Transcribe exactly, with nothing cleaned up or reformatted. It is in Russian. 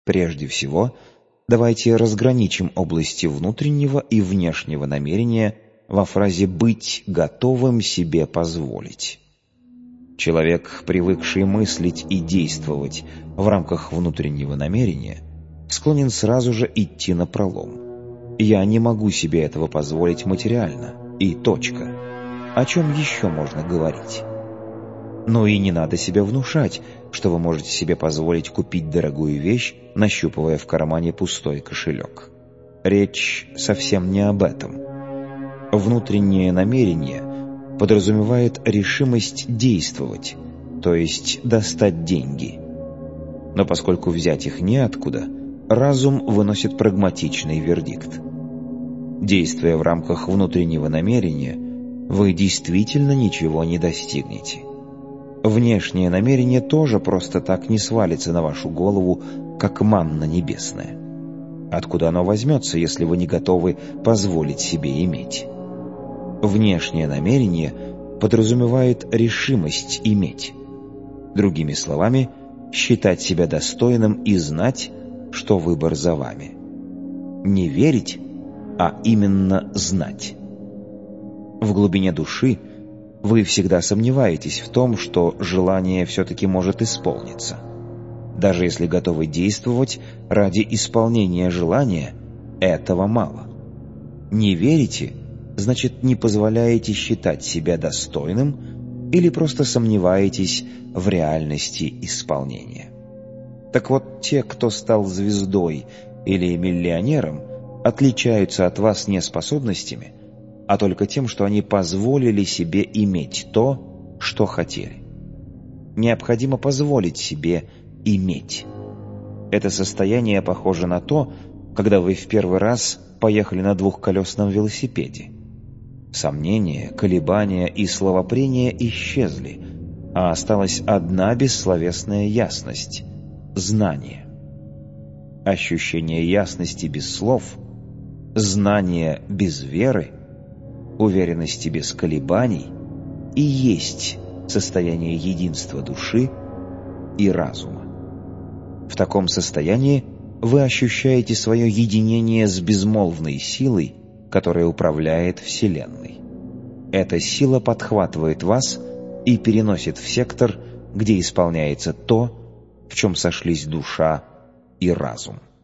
Прежде всего, давайте разграничим области внутреннего и внешнего намерения во фразе «быть готовым себе позволить». Человек, привыкший мыслить и действовать в рамках внутреннего намерения, склонен сразу же идти напролом. «Я не могу себе этого позволить материально» и точка. О чем еще можно говорить? Но и не надо себя внушать, что вы можете себе позволить купить дорогую вещь, нащупывая в кармане пустой кошелек. Речь совсем не об этом. Внутреннее намерение подразумевает решимость действовать, то есть достать деньги. Но поскольку взять их неоткуда, разум выносит прагматичный вердикт. Действуя в рамках внутреннего намерения, вы действительно ничего не достигнете. Внешнее намерение тоже просто так не свалится на вашу голову, как манна небесная. Откуда оно возьмется, если вы не готовы позволить себе иметь? Внешнее намерение подразумевает решимость иметь. Другими словами, считать себя достойным и знать, что выбор за вами. Не верить, а именно знать. В глубине души вы всегда сомневаетесь в том, что желание все-таки может исполниться. Даже если готовы действовать ради исполнения желания, этого мало. Не верите, значит, не позволяете считать себя достойным или просто сомневаетесь в реальности исполнения. Так вот, те, кто стал звездой или миллионером, отличаются от вас не способностями, а только тем, что они позволили себе иметь то, что хотели. Необходимо позволить себе иметь. Это состояние похоже на то, когда вы в первый раз поехали на двухколесном велосипеде. Сомнения, колебания и словопрения исчезли, а осталась одна бессловесная ясность — знание. Ощущение ясности без слов, знание без веры, уверенности без колебаний и есть состояние единства души и разума. В таком состоянии вы ощущаете свое единение с безмолвной силой, которая управляет Вселенной. Эта сила подхватывает вас и переносит в сектор, где исполняется то, в чем сошлись душа и разум.